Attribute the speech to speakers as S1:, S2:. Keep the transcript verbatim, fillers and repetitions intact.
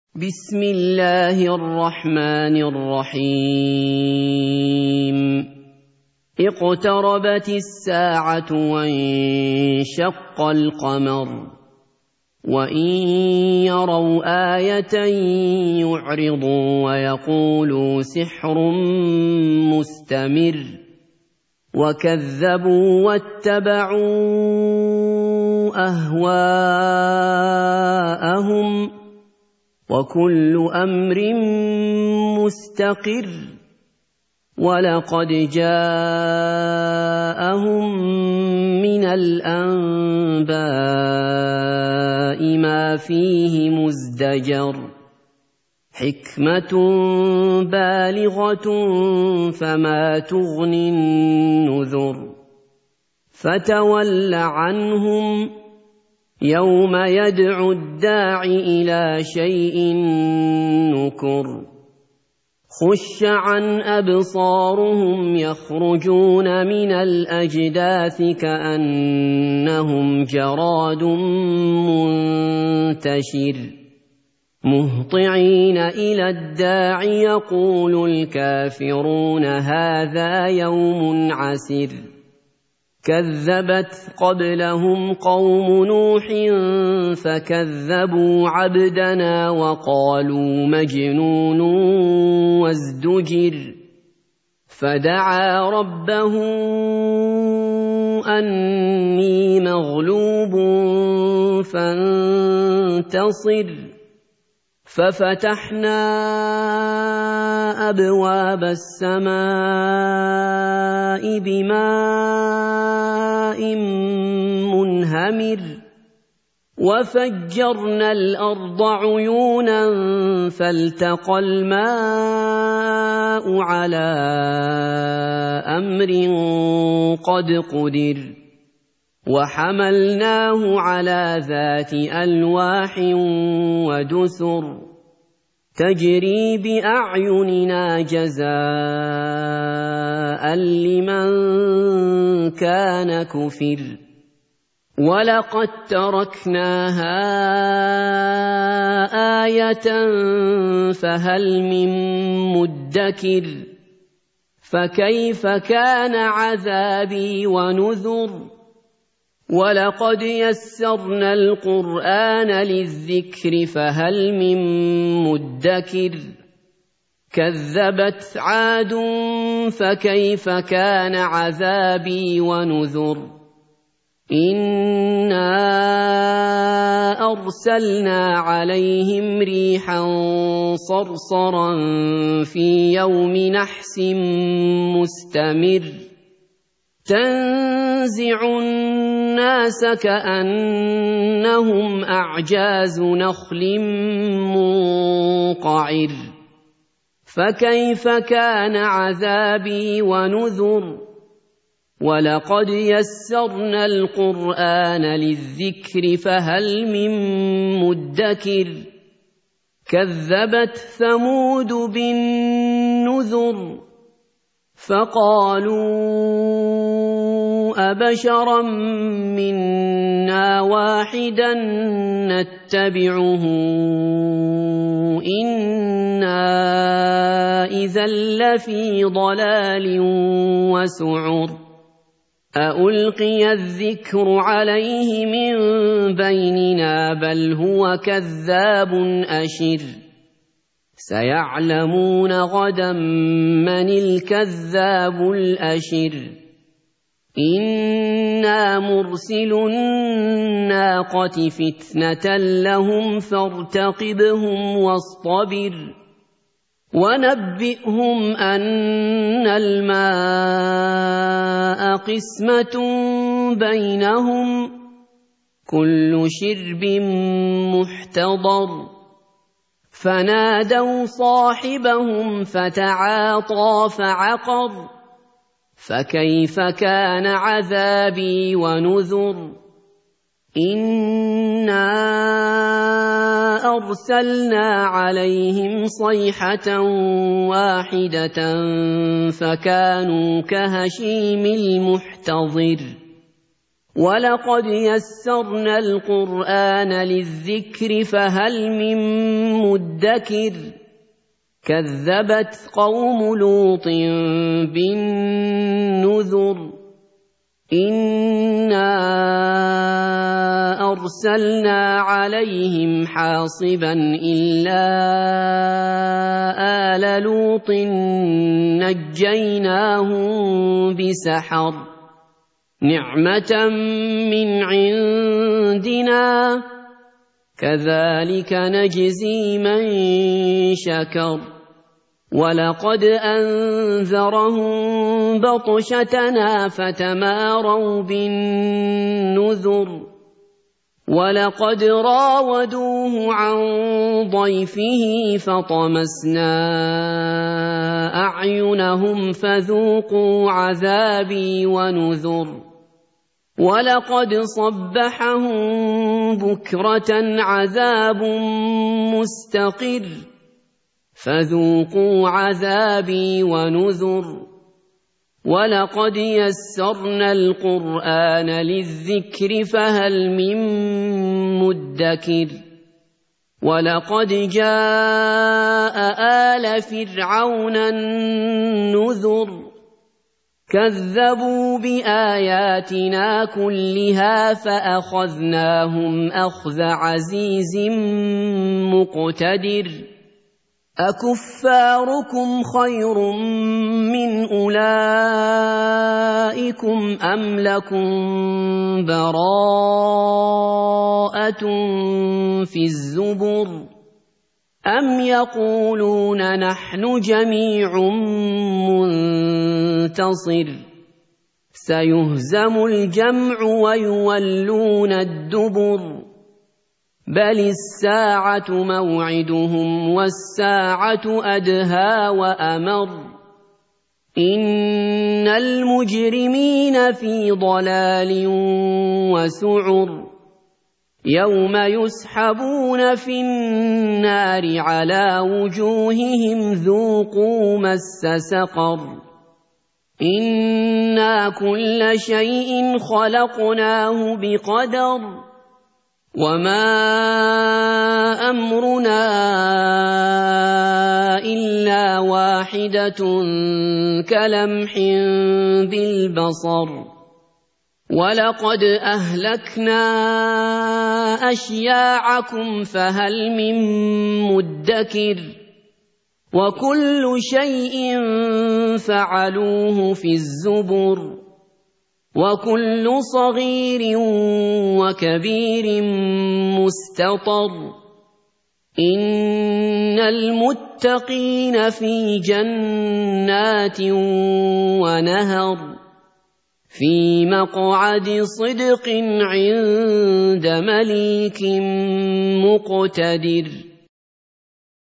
S1: بسم الله الرحمن الرحيم اقتربت الساعة وانشق القمر وإن يروا آية يعرضوا ويقولوا سحر مستمر وكذبوا واتبعوا أهواءهم وكل أمر مستقر ولقد جاءهم من الأنباء ما فيه مزدجر حكمة بالغة فما تغني النذر فتول عنهم يوم يدعو الداع إلى شيء نكر خش عن أبصارهم يخرجون من الأجداث كأنهم جراد منتشر مهطعين إلى الداع يقول الكافرون هذا يوم عسر كذبت قبلهم قوم نوح فكذبوا عبدنا وقالوا مجنون وازدجر فدعا ربه أني مغلوب فانتصر ففتحنا أبواب السماء بماء منهمر وفجرنا الأرض عيونا فالتقى الماء على أمر قد قدر وحملناه على ذات ألواح ودسر تجري بأعيننا جزاء لمن كان كفر ولقد تركناها آية فهل من مدكر فكيف كان عذابي ونذر ولقد يسرنا القرآن للذكر فهل من مدكر كذبت عاد فكيف كان عذابي ونذر إنا أرسلنا عليهم ريحا صرصرا في يوم نحس مستمر تنزع الناس كأنهم أعجاز نخل منقعر فكيف كان عذابي ونذر ولقد يسرنا القرآن للذكر فهل من مدكر كذبت ثمود بالنذر فقالوا أبشرا منا واحدا نتبعه إنا إذا لفي ضلال وسعر أألقي الذكر عليه من بيننا بل هو كذاب أشر سيعلمون غدا من الكذاب الأشر إنا مرسل الناقة فتنة لهم فارتقبهم واصطبر ونبئهم أن الماء قسمة بينهم كل شرب محتضر فنادوا صاحبهم فتعاطى فعقر فكيف كان عذابي ونذر إنا أرسلنا عليهم صيحة واحدة فكانوا كهشيم المحتضر وَلَقَدْ يَسَّرْنَا الْقُرْآنَ لِلذِّكْرِ فَهَلْ مِن مُّدَّكِرٍ كَذَّبَتْ قَوْمُ لُوطٍ بِالنُّذُرِ إِنَّا أَرْسَلْنَا عَلَيْهِمْ حَاصِبًا إِلَّا آلَ لُوطٍ نَجَّيْنَاهُم بِسَحَرٍ نِعْمَةً مِّنْ عِندِنَا كَذَلِكَ نَجْزِي مَن شَكَرَ وَلَقَدْ أَنذَرَهُم بَطْشَتَنَا فَتَمَارَوْا بِالنُّذُرِ وَلَقَدْ رَاوَدُوهُ عَن ضَيْفِهِ فَطَمَسْنَا أَعْيُنَهُمْ فَذُوقُوا عَذَابِي وَنُذُرِ وَلَقَدْ صَبَّحَهُم بُكْرَةً عَذَابٌ مُّسْتَقِرٌّ فَذُوقُوا عَذَابِي وَنُذُرِ وَلَقَدْ يَسَّرْنَا الْقُرْآنَ لِلذِّكْرِ فَهَلْ مِن مُّدَّكِرٍ وَلَقَدْ جَاءَ آلَ فِرْعَوْنَ النُّذُرُ كَذَّبُوا بِآيَاتِنَا كُلِّهَا فَأَخَذْنَاهُمْ أَخْذَ عَزِيزٍ مُّقْتَدِرٍ أَكُفَّارُكُمْ خَيْرٌ مِّنْ أُولَٰئِكُمْ أَمْ لَكُمْ بَرَاءَةٌ فِي الزُّبُرِ أَمْ يَقُولُونَ نَحْنُ جَمِيعٌ مُّنتَصِرٌ سَيُهْزَمُ الْجَمْعُ وَيُوَلُّونَ الدُّبُرَ بَلِ السَّاعَةُ مَوْعِدُهُمْ وَالسَّاعَةُ أَدْهَىٰ وَأَمَرُّ إِنَّ الْمُجْرِمِينَ فِي ضَلَالٍ وَسُعُرٍ يَوْمَ يُسْحَبُونَ فِي النَّارِ عَلَىٰ وُجُوهِهِمْ ذُوقُوا مَسَّ سَقَرَ إِنَّا كُلَّ شَيْءٍ خَلَقْنَاهُ بِقَدَرٍ وَمَا أَمْرُنَا إِلَّا وَاحِدَةٌ كَلَمْحٍ بِالْبَصَرِ وَلَقَدْ أَهْلَكْنَا أَشْيَاعَكُمْ فَهَلْ مِن مُّدَّكِرٍ وَكُلُّ شَيْءٍ فَعَلُوهُ فِي الزُّبُرِ وَكُلُّ صَغِيرٍ وَكَبِيرٍ مُّسْتَطَرٍ إِنَّ الْمُتَّقِينَ فِي جَنَّاتٍ وَنَهَرٍ فِي مَقْعَدِ صِدْقٍ عِندَ مَلِيكٍ مُّقْتَدِرٍ